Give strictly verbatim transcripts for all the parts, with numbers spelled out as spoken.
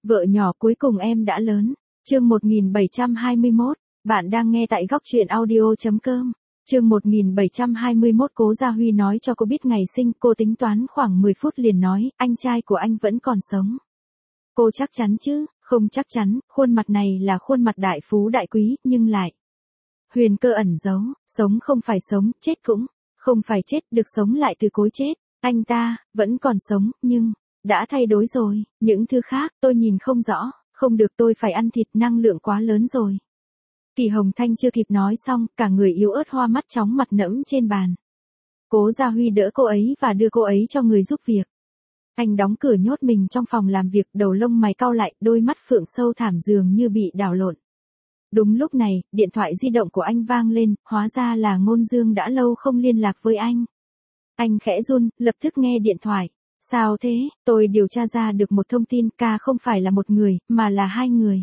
Vợ nhỏ cuối cùng em đã lớn. Chương một nghìn bảy trăm hai mươi mốt. Bạn đang nghe tại góc truyện audio chấm com. Chương một nghìn bảy trăm hai mươi mốt. Cố Gia Huy nói cho cô biết ngày sinh, cô tính toán khoảng mười phút liền nói, anh trai của anh vẫn còn sống. Cô chắc chắn chứ? Không chắc chắn, khuôn mặt này là khuôn mặt đại phú đại quý, nhưng lại huyền cơ ẩn giấu, sống không phải sống, chết cũng không phải chết, được sống lại từ cối chết. Anh ta vẫn còn sống, nhưng đã thay đổi rồi, những thứ khác tôi nhìn không rõ, không được, tôi phải ăn thịt, năng lượng quá lớn rồi. Kỳ Hồng Thanh chưa kịp nói xong, cả người yếu ớt hoa mắt chóng mặt nẫm trên bàn. Cố Gia Huy đỡ cô ấy và đưa cô ấy cho người giúp việc. Anh đóng cửa nhốt mình trong phòng làm việc, đầu lông mày cau lại, đôi mắt phượng sâu thẳm dường như bị đảo lộn. Đúng lúc này, điện thoại di động của anh vang lên, hóa ra là Ngôn Dương đã lâu không liên lạc với anh. Anh khẽ run, lập tức nghe điện thoại. Sao thế? Tôi điều tra ra được một thông tin, ca không phải là một người, mà là hai người.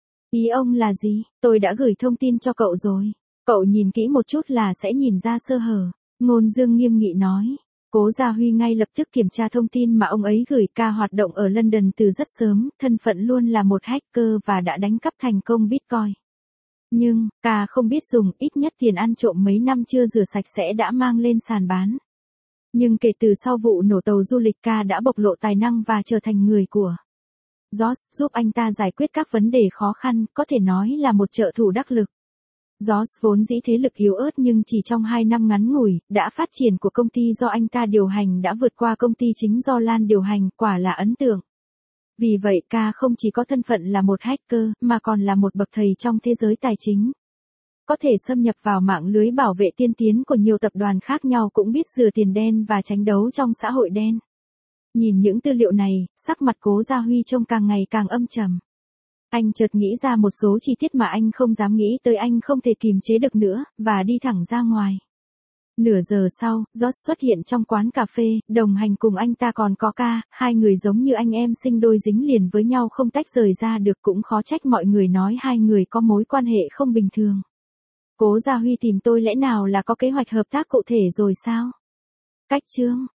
Ý ông là gì? Tôi đã gửi thông tin cho cậu rồi. Cậu nhìn kỹ một chút là sẽ nhìn ra sơ hở. Ngôn Dương nghiêm nghị nói. Cố Gia Huy ngay lập tức kiểm tra thông tin mà ông ấy gửi. Ca hoạt động ở London từ rất sớm, thân phận luôn là một hacker và đã đánh cắp thành công Bitcoin. Nhưng, ca không biết dùng, ít nhất tiền ăn trộm mấy năm chưa rửa sạch sẽ đã mang lên sàn bán. Nhưng kể từ sau vụ nổ tàu du lịch, ca đã bộc lộ tài năng và trở thành người của George, giúp anh ta giải quyết các vấn đề khó khăn, có thể nói là một trợ thủ đắc lực. George vốn dĩ thế lực yếu ớt nhưng chỉ trong hai năm ngắn ngủi, đã phát triển của công ty do anh ta điều hành đã vượt qua công ty chính do Lan điều hành, quả là ấn tượng. Vì vậy ca không chỉ có thân phận là một hacker, mà còn là một bậc thầy trong thế giới tài chính. Có thể xâm nhập vào mạng lưới bảo vệ tiên tiến của nhiều tập đoàn khác nhau, cũng biết rửa tiền đen và tránh đấu trong xã hội đen. Nhìn những tư liệu này, sắc mặt Cố Gia Huy trông càng ngày càng âm trầm. Anh chợt nghĩ ra một số chi tiết mà anh không dám nghĩ tới, anh không thể kìm chế được nữa, và đi thẳng ra ngoài. Nửa giờ sau, George xuất hiện trong quán cà phê, đồng hành cùng anh ta còn có ca, hai người giống như anh em sinh đôi dính liền với nhau không tách rời ra được, cũng khó trách mọi người nói hai người có mối quan hệ không bình thường. Cố Gia Huy tìm tôi lẽ nào là có kế hoạch hợp tác cụ thể rồi sao? Cách chương.